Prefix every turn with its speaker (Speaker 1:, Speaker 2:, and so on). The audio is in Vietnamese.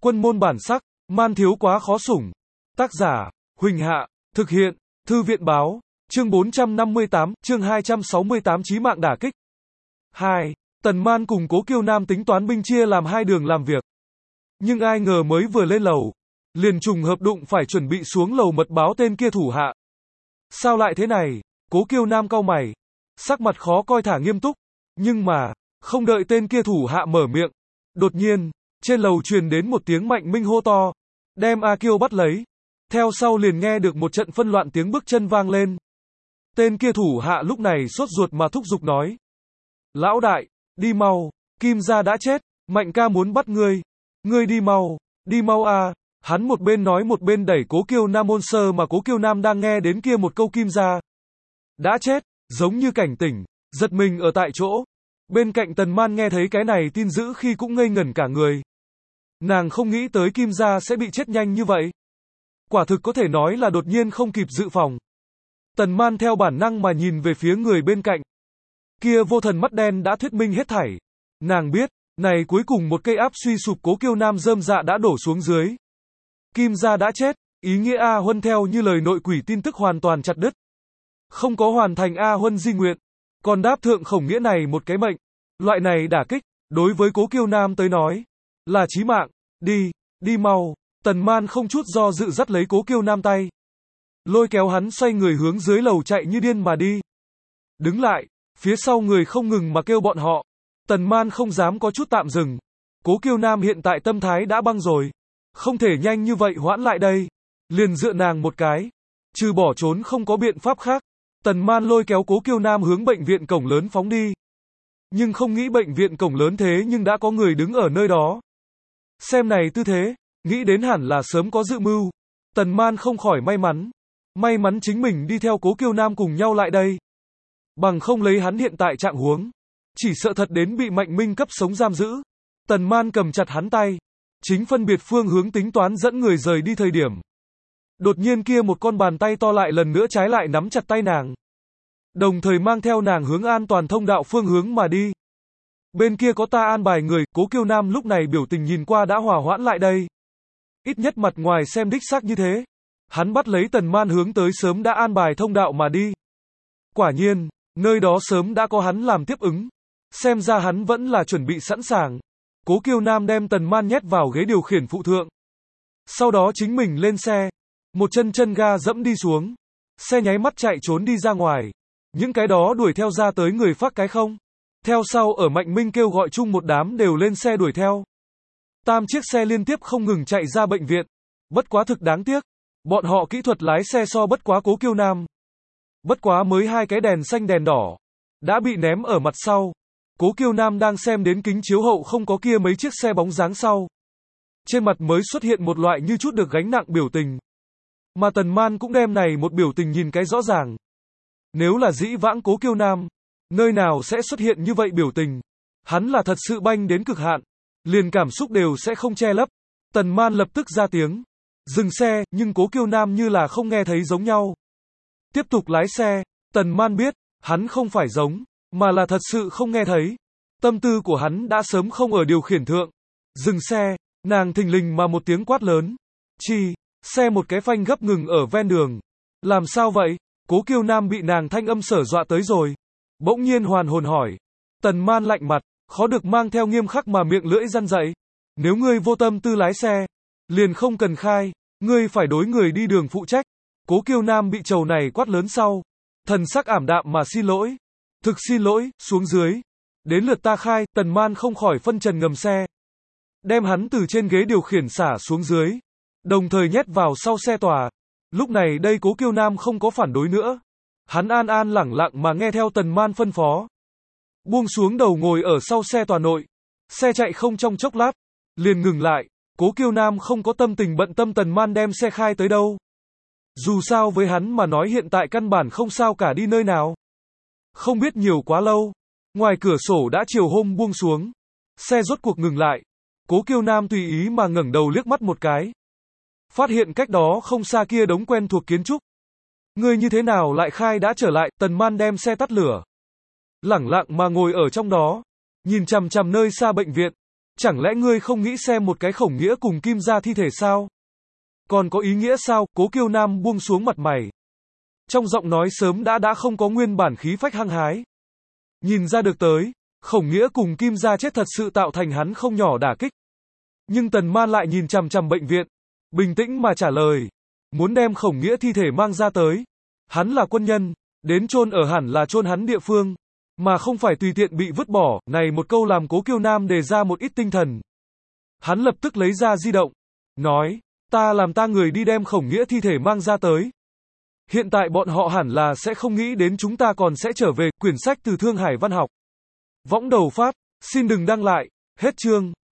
Speaker 1: Quân môn bản sắc, man thiếu quá khó sủng. Tác giả, Huỳnh Hạ, thực hiện, Thư viện báo, chương 458, chương 268 chí mạng đả kích. 2. Tần Man cùng Cố Kiêu Nam tính toán binh chia làm hai đường làm việc. Nhưng ai ngờ mới vừa lên lầu, liền trùng hợp đụng phải chuẩn bị xuống lầu mật báo tên kia thủ hạ. Sao lại thế này? Cố Kiêu Nam cau mày, sắc mặt khó coi thả nghiêm túc, nhưng mà, không đợi tên kia thủ hạ mở miệng, đột nhiên, trên lầu truyền đến một tiếng mạnh minh hô to, đem A Kiêu bắt lấy. Theo sau liền nghe được một trận phân loạn tiếng bước chân vang lên. Tên kia thủ hạ lúc này sốt ruột mà thúc giục nói: Lão đại, đi mau, Kim gia đã chết, Mạnh ca muốn bắt ngươi đi mau a. Hắn một bên nói một bên đẩy Cố Kiêu Nam môn sơ mà Cố Kiêu Nam đang nghe đến kia một câu Kim gia đã chết, giống như cảnh tỉnh, giật mình ở tại chỗ. Bên cạnh Tần Man nghe thấy cái này tin dữ khi cũng ngây ngẩn cả người. Nàng không nghĩ tới Kim gia sẽ bị chết nhanh như vậy. Quả thực có thể nói là đột nhiên không kịp dự phòng. Tần Man theo bản năng mà nhìn về phía người bên cạnh. Kia vô thần mắt đen đã thuyết minh hết thảy. Nàng biết, này cuối cùng một cây áp suy sụp Cố Kiêu Nam rơm dạ đã đổ xuống dưới. Kim gia đã chết, ý nghĩa A Huân theo như lời nội quỷ tin tức hoàn toàn chặt đứt. Không có hoàn thành A Huân di nguyện, còn đáp thượng khổng nghĩa này một cái mệnh. Loại này đả kích, đối với Cố Kiêu Nam tới nói, là chí mạng. Đi mau. Tần Man không chút do dự dắt lấy Cố Kiêu Nam tay, lôi kéo hắn xoay người hướng dưới lầu chạy như điên mà đi. Đứng lại, phía sau người không ngừng mà kêu bọn họ. Tần Man không dám có chút tạm dừng. Cố Kiêu Nam hiện tại tâm thái đã băng rồi, không thể nhanh như vậy hoãn lại đây. Liền dựa nàng một cái, trừ bỏ trốn không có biện pháp khác. Tần Man lôi kéo Cố Kiêu Nam hướng bệnh viện cổng lớn phóng đi. Nhưng không nghĩ bệnh viện cổng lớn thế nhưng đã có người đứng ở nơi đó. Xem này tư thế, nghĩ đến hẳn là sớm có dự mưu. Tần Man không khỏi may mắn chính mình đi theo Cố Kiêu Nam cùng nhau lại đây. Bằng không lấy hắn hiện tại trạng huống, chỉ sợ thật đến bị Mạnh Minh cấp sống giam giữ. Tần Man cầm chặt hắn tay, chính phân biệt phương hướng tính toán dẫn người rời đi thời điểm. Đột nhiên kia một con bàn tay to lại lần nữa trái lại nắm chặt tay nàng, đồng thời mang theo nàng hướng an toàn thông đạo phương hướng mà đi. Bên kia có ta an bài người. Cố Kiêu Nam lúc này biểu tình nhìn qua đã hòa hoãn lại đây. Ít nhất mặt ngoài xem đích xác như thế. Hắn bắt lấy Tần Man hướng tới sớm đã an bài thông đạo mà đi. Quả nhiên, nơi đó sớm đã có hắn làm tiếp ứng. Xem ra hắn vẫn là chuẩn bị sẵn sàng. Cố Kiêu Nam đem Tần Man nhét vào ghế điều khiển phụ thượng. Sau đó chính mình lên xe, một chân ga dẫm đi xuống. Xe nháy mắt chạy trốn đi ra ngoài. Những cái đó đuổi theo ra tới người phát cái không. Theo sau ở Mạnh Minh kêu gọi chung một đám đều lên xe đuổi theo. 3 chiếc xe liên tiếp không ngừng chạy ra bệnh viện. Bất quá thực đáng tiếc, bọn họ kỹ thuật lái xe so bất quá Cố Kiêu Nam. Bất quá mới 2 cái đèn xanh đèn đỏ đã bị ném ở mặt sau. Cố Kiêu Nam đang xem đến kính chiếu hậu không có kia mấy chiếc xe bóng dáng sau. Trên mặt mới xuất hiện một loại như chút được gánh nặng biểu tình. Mà Tần Man cũng đem này một biểu tình nhìn cái rõ ràng. Nếu là dĩ vãng Cố Kiêu Nam, nơi nào sẽ xuất hiện như vậy biểu tình. Hắn là thật sự banh đến cực hạn, liền cảm xúc đều sẽ không che lấp. Tần Man lập tức ra tiếng, dừng xe, nhưng Cố Kiêu Nam như là không nghe thấy giống nhau. Tiếp tục lái xe. Tần Man biết, hắn không phải giống, mà là thật sự không nghe thấy. Tâm tư của hắn đã sớm không ở điều khiển thượng. Dừng xe, nàng thình lình mà một tiếng quát lớn. Xe một cái phanh gấp ngừng ở ven đường. Làm sao vậy? Cố Kiêu Nam bị nàng thanh âm sở dọa tới rồi. Bỗng nhiên hoàn hồn hỏi. Tần Man lạnh mặt, khó được mang theo nghiêm khắc mà miệng lưỡi răn dậy. Nếu ngươi vô tâm tư lái xe, liền không cần khai, ngươi phải đối người đi đường phụ trách. Cố Kiêu Nam bị trầu này quát lớn sau, thần sắc ảm đạm mà xin lỗi. Thực xin lỗi, xuống dưới. Đến lượt ta khai. Tần Man không khỏi phân trần ngầm xe, đem hắn từ trên ghế điều khiển xả xuống dưới, đồng thời nhét vào sau xe tòa. Lúc này đây Cố Kiêu Nam không có phản đối nữa. Hắn an lẳng lặng mà nghe theo Tần Man phân phó. Buông xuống đầu ngồi ở sau xe tòa nội. Xe chạy không trong chốc lát, liền ngừng lại. Cố Kiêu Nam không có tâm tình bận tâm Tần Man đem xe khai tới đâu. Dù sao với hắn mà nói hiện tại căn bản không sao cả đi nơi nào. Không biết nhiều quá lâu, ngoài cửa sổ đã chiều hôm buông xuống. Xe rốt cuộc ngừng lại. Cố Kiêu Nam tùy ý mà ngẩng đầu liếc mắt một cái. Phát hiện cách đó không xa kia đống quen thuộc kiến trúc. Ngươi như thế nào lại khai đã trở lại? Tần Man đem xe tắt lửa, lẳng lặng mà ngồi ở trong đó, nhìn chằm chằm nơi xa bệnh viện. Chẳng lẽ ngươi không nghĩ xem một cái Khổng Nghĩa cùng Kim gia thi thể sao? Còn có ý nghĩa sao? Cố Kiêu Nam buông xuống mặt mày. Trong giọng nói sớm đã không có nguyên bản khí phách hăng hái. Nhìn ra được tới, Khổng Nghĩa cùng Kim gia chết thật sự tạo thành hắn không nhỏ đả kích. Nhưng Tần Man lại nhìn chằm chằm bệnh viện, bình tĩnh mà trả lời. Muốn đem Khổng Nghĩa thi thể mang ra tới. Hắn là quân nhân, đến chôn ở hẳn là chôn hắn địa phương, mà không phải tùy tiện bị vứt bỏ. Này một câu làm Cố Kiêu Nam đề ra một ít tinh thần. Hắn lập tức lấy ra di động, nói, ta làm ta người đi đem Khổng Nghĩa thi thể mang ra tới. Hiện tại bọn họ hẳn là sẽ không nghĩ đến chúng ta còn sẽ trở về. Quyển sách từ Thương Hải Văn học. Võng đầu phát, xin đừng đăng lại, hết chương.